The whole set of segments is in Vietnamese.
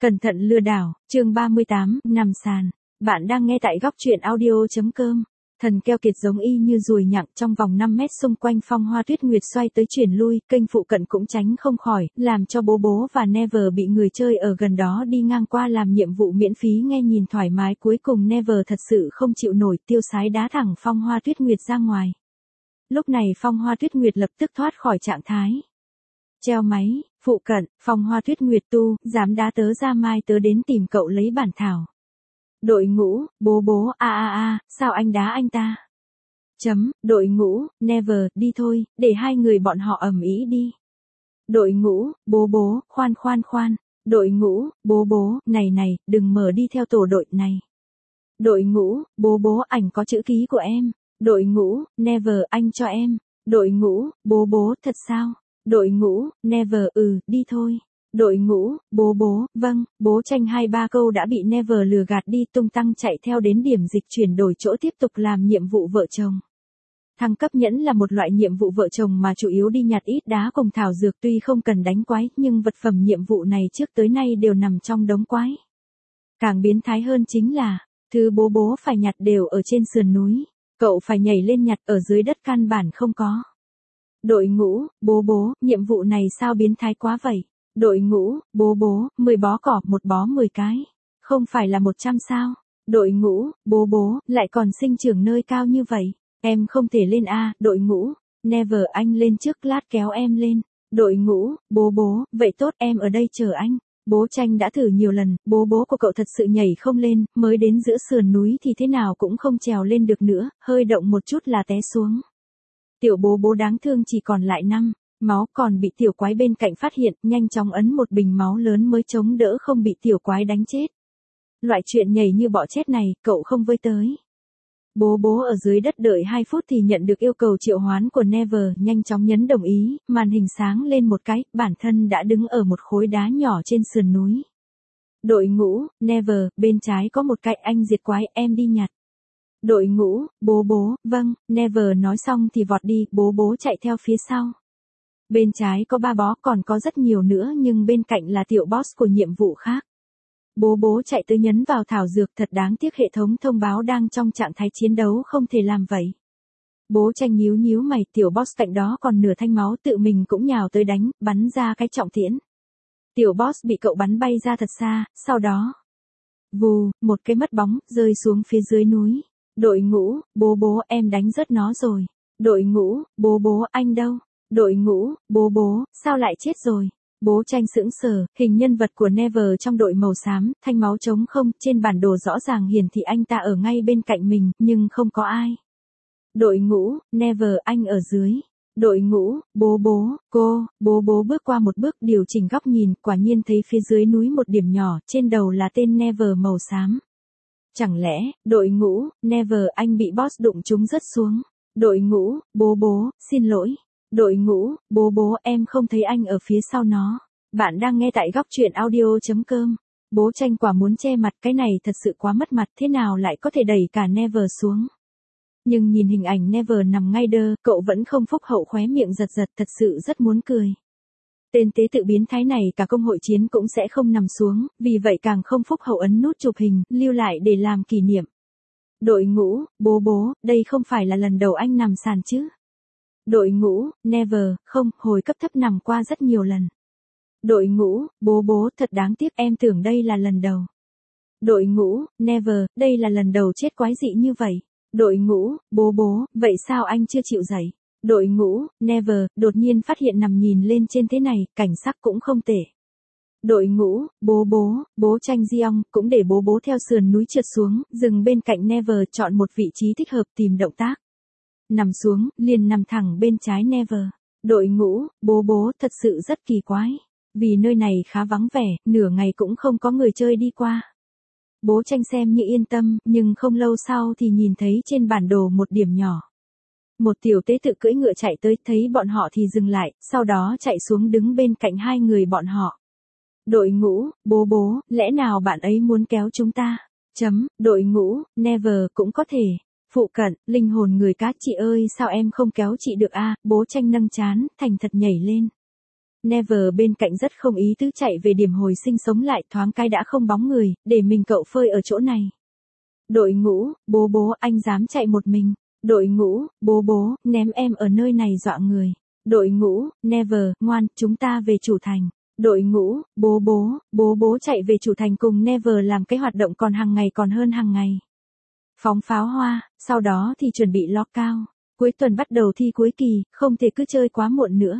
Cẩn thận lừa đảo, chương 38, nằm sàn. Bạn đang nghe tại góc truyện audio.com. Thần keo kiệt giống y như ruồi nhặng trong vòng 5 mét xung quanh Phong Hoa Tuyết Nguyệt xoay tới chuyển lui, kênh phụ cận cũng tránh không khỏi, làm cho bố bố và Never bị người chơi ở gần đó đi ngang qua làm nhiệm vụ miễn phí nghe nhìn thoải mái. Cuối cùng Never thật sự không chịu nổi, tiêu sái đá thẳng Phong Hoa Tuyết Nguyệt ra ngoài. Lúc này Phong Hoa Tuyết Nguyệt lập tức thoát khỏi trạng thái treo máy. Phụ cận, Phong Hoa Tuyết Nguyệt tu, dám đá tớ ra, mai tớ đến tìm cậu lấy bản thảo. Đội ngũ, bố, sao anh đá anh ta? Đội ngũ, Never, đi thôi, để hai người bọn họ ầm ĩ đi. Đội ngũ, bố, khoan. Đội ngũ, bố, này, đừng mở đi theo tổ đội này. Đội ngũ, bố, ảnh có chữ ký của em. Đội ngũ, Never, anh cho em. Đội ngũ, bố, thật sao? Đội ngũ, Never, đi thôi. Đội ngũ, bố, vâng, bố tranh 2-3 câu đã bị Never lừa gạt đi, tung tăng chạy theo đến điểm dịch chuyển đổi chỗ tiếp tục làm nhiệm vụ vợ chồng. Thăng cấp nhẫn là một loại nhiệm vụ vợ chồng mà chủ yếu đi nhặt ít đá cùng thảo dược, tuy không cần đánh quái, nhưng vật phẩm nhiệm vụ này trước tới nay đều nằm trong đống quái. Càng biến thái hơn chính là, thứ bố phải nhặt đều ở trên sườn núi, cậu phải nhảy lên nhặt, ở dưới đất căn bản không có. Đội ngũ, bố, nhiệm vụ này sao biến thái quá vậy? Đội ngũ, bố, 10 bó cỏ, một bó 10 cái. Không phải là 100 sao? Đội ngũ, bố, lại còn sinh trưởng nơi cao như vậy. Em không thể lên a. Đội ngũ, Never, anh lên trước, lát kéo em lên. Đội ngũ, bố, vậy tốt, em ở đây chờ anh. Bố tranh đã thử nhiều lần, bố của cậu thật sự nhảy không lên, mới đến giữa sườn núi thì thế nào cũng không trèo lên được nữa, hơi động một chút là té xuống. Tiểu bố đáng thương chỉ còn lại 5 máu, còn bị tiểu quái bên cạnh phát hiện, nhanh chóng ấn một bình máu lớn mới chống đỡ không bị tiểu quái đánh chết. Loại chuyện nhảy như bọ chết này, cậu không với tới. Bố ở dưới đất đợi 2 phút thì nhận được yêu cầu triệu hoán của Never, nhanh chóng nhấn đồng ý, màn hình sáng lên một cái, bản thân đã đứng ở một khối đá nhỏ trên sườn núi. Đội ngũ, Never, bên trái có một cái, anh diệt quái, em đi nhặt. Đội ngũ, bố, vâng, Never nói xong thì vọt đi, bố chạy theo phía sau. Bên trái có 3 bó, còn có rất nhiều nữa, nhưng bên cạnh là tiểu boss của nhiệm vụ khác. Bố chạy tới nhấn vào thảo dược, thật đáng tiếc hệ thống thông báo đang trong trạng thái chiến đấu không thể làm vậy. Bố tranh nhíu mày, tiểu boss cạnh đó còn nửa thanh máu, tự mình cũng nhào tới đánh, bắn ra cái trọng tiễn. Tiểu boss bị cậu bắn bay ra thật xa, sau đó, vù, một cái mất bóng, rơi xuống phía dưới núi. Đội ngũ, bố, em đánh rớt nó rồi. Đội ngũ, bố, anh đâu? Đội ngũ, bố, sao lại chết rồi? Bố tranh sững sờ, hình nhân vật của Never trong đội màu xám, thanh máu trống không, trên bản đồ rõ ràng hiển thị anh ta ở ngay bên cạnh mình, nhưng không có ai. Đội ngũ, Never, anh ở dưới. Đội ngũ, bố bước qua một bước, điều chỉnh góc nhìn, quả nhiên thấy phía dưới núi một điểm nhỏ, trên đầu là tên Never màu xám. Chẳng lẽ, đội ngũ, Never, anh bị boss đụng trúng rớt xuống. Đội ngũ, bố, xin lỗi. Đội ngũ, bố, em không thấy anh ở phía sau nó. Bạn đang nghe tại góc truyện audio.com. Bố tranh quả muốn che mặt, cái này thật sự quá mất mặt, thế nào lại có thể đẩy cả Never xuống. Nhưng nhìn hình ảnh Never nằm ngay đơ, cậu vẫn không phúc hậu, khóe miệng giật, thật sự rất muốn cười. Tên tế tự biến thái này cả công hội chiến cũng sẽ không nằm xuống, vì vậy càng không phúc hậu ấn nút chụp hình, lưu lại để làm kỷ niệm. Đội ngũ, bố, đây không phải là lần đầu anh nằm sàn chứ? Đội ngũ, Never, không, hồi cấp thấp nằm qua rất nhiều lần. Đội ngũ, bố, thật đáng tiếc, em tưởng đây là lần đầu. Đội ngũ, Never, đây là lần đầu chết quái dị như vậy. Đội ngũ, bố, vậy sao anh chưa chịu dậy? Đội ngũ, Never, đột nhiên phát hiện nằm nhìn lên trên thế này, cảnh sắc cũng không tệ. Đội ngũ, bố tranh Giong, cũng để bố theo sườn núi trượt xuống, dừng bên cạnh Never, chọn một vị trí thích hợp tìm động tác. Nằm xuống, liền nằm thẳng bên trái Never. Đội ngũ, bố, thật sự rất kỳ quái. Vì nơi này khá vắng vẻ, nửa ngày cũng không có người chơi đi qua. Bố tranh xem như yên tâm, nhưng không lâu sau thì nhìn thấy trên bản đồ một điểm nhỏ. Một tiểu tế tự cưỡi ngựa chạy tới, thấy bọn họ thì dừng lại, sau đó chạy xuống đứng bên cạnh hai người bọn họ. Đội ngũ, bố, lẽ nào bạn ấy muốn kéo chúng ta? Đội ngũ, Never, cũng có thể. Phụ cận, linh hồn người cá, chị ơi sao em không kéo chị được a? Bố tranh nâng chán, thành thật nhảy lên. Never bên cạnh rất không ý tứ chạy về điểm hồi sinh sống lại, thoáng cái đã không bóng người, để mình cậu phơi ở chỗ này. Đội ngũ, bố anh dám chạy một mình. Đội ngũ, bố, ném em ở nơi này dọa người. Đội ngũ, Never, ngoan, chúng ta về chủ thành. Đội ngũ, bố chạy về chủ thành cùng Never làm cái hoạt động còn hàng ngày còn hơn hàng ngày. Phóng pháo hoa, sau đó thì chuẩn bị lockout. Cuối tuần bắt đầu thi cuối kỳ, không thể cứ chơi quá muộn nữa.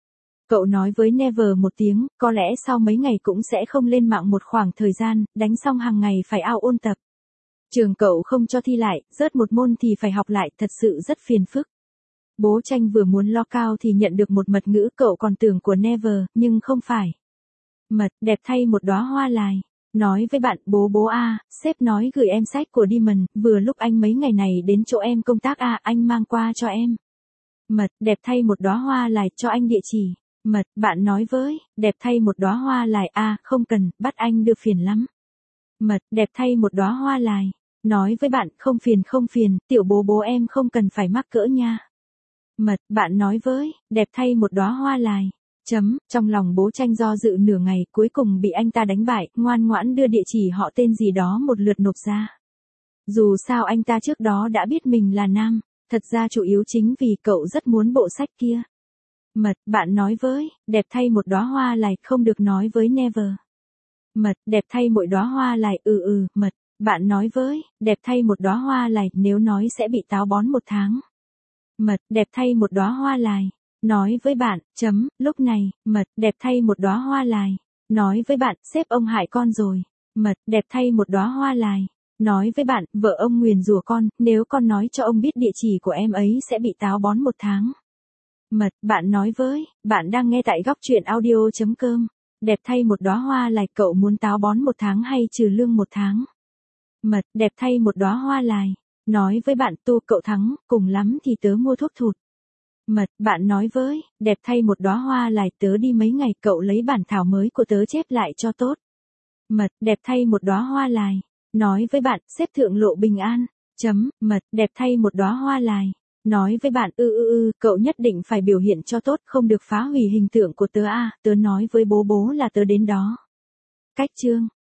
Cậu nói với Never một tiếng, có lẽ sau mấy ngày cũng sẽ không lên mạng một khoảng thời gian, đánh xong hàng ngày phải ao ôn tập. Trường cậu không cho thi lại, rớt một môn thì phải học lại, thật sự rất phiền phức. Bố Tranh vừa muốn lockout thì nhận được một mật ngữ, cậu còn tưởng của Never, nhưng không phải. Mật, đẹp thay một đóa hoa lài. Nói với bạn, bố sếp nói gửi em sách của Demon, vừa lúc anh mấy ngày này đến chỗ em công tác anh mang qua cho em. Mật, đẹp thay một đóa hoa lài, cho anh địa chỉ. Mật, bạn nói với, đẹp thay một đóa hoa lài không cần, bắt anh đưa phiền lắm. Mật, đẹp thay một đóa hoa lài. Nói với bạn, không phiền, tiểu bố em không cần phải mắc cỡ nha. Mật, bạn nói với, đẹp thay một đóa hoa lài. Trong lòng bố Tranh do dự nửa ngày, cuối cùng bị anh ta đánh bại, ngoan ngoãn đưa địa chỉ họ tên gì đó một lượt nộp ra. Dù sao anh ta trước đó đã biết mình là nam, thật ra chủ yếu chính vì cậu rất muốn bộ sách kia. Mật, bạn nói với, đẹp thay một đóa hoa lài, không được nói với Never. Mật, đẹp thay mỗi đóa hoa lài, mật, bạn nói với, đẹp thay một đóa hoa lài, nếu nói sẽ bị táo bón 1 tháng. Mật, đẹp thay một đóa hoa lài. Nói với bạn, lúc này, mật, đẹp thay một đóa hoa lài. Nói với bạn, sếp ông hại con rồi. Mật, đẹp thay một đóa hoa lài. Nói với bạn, vợ ông nguyền rủa con, nếu con nói cho ông biết địa chỉ của em ấy sẽ bị táo bón 1 tháng. Mật, bạn nói với, bạn đang nghe tại góc truyện audio.com. Đẹp thay một đóa hoa lài, cậu muốn táo bón 1 tháng hay trừ lương 1 tháng? Mật, đẹp thay một đóa hoa lài. Nói với bạn, cậu thắng, cùng lắm thì tớ mua thuốc thụt. Mật, bạn nói với, đẹp thay một đóa hoa lài, tớ đi mấy ngày, cậu lấy bản thảo mới của tớ chép lại cho tốt. Mật, đẹp thay một đóa hoa lài. Nói với bạn, xếp thượng lộ bình an. Mật, đẹp thay một đóa hoa lài. Nói với bạn, cậu nhất định phải biểu hiện cho tốt, không được phá hủy hình tượng của tớ tớ nói với bố là tớ đến đó. Cách chương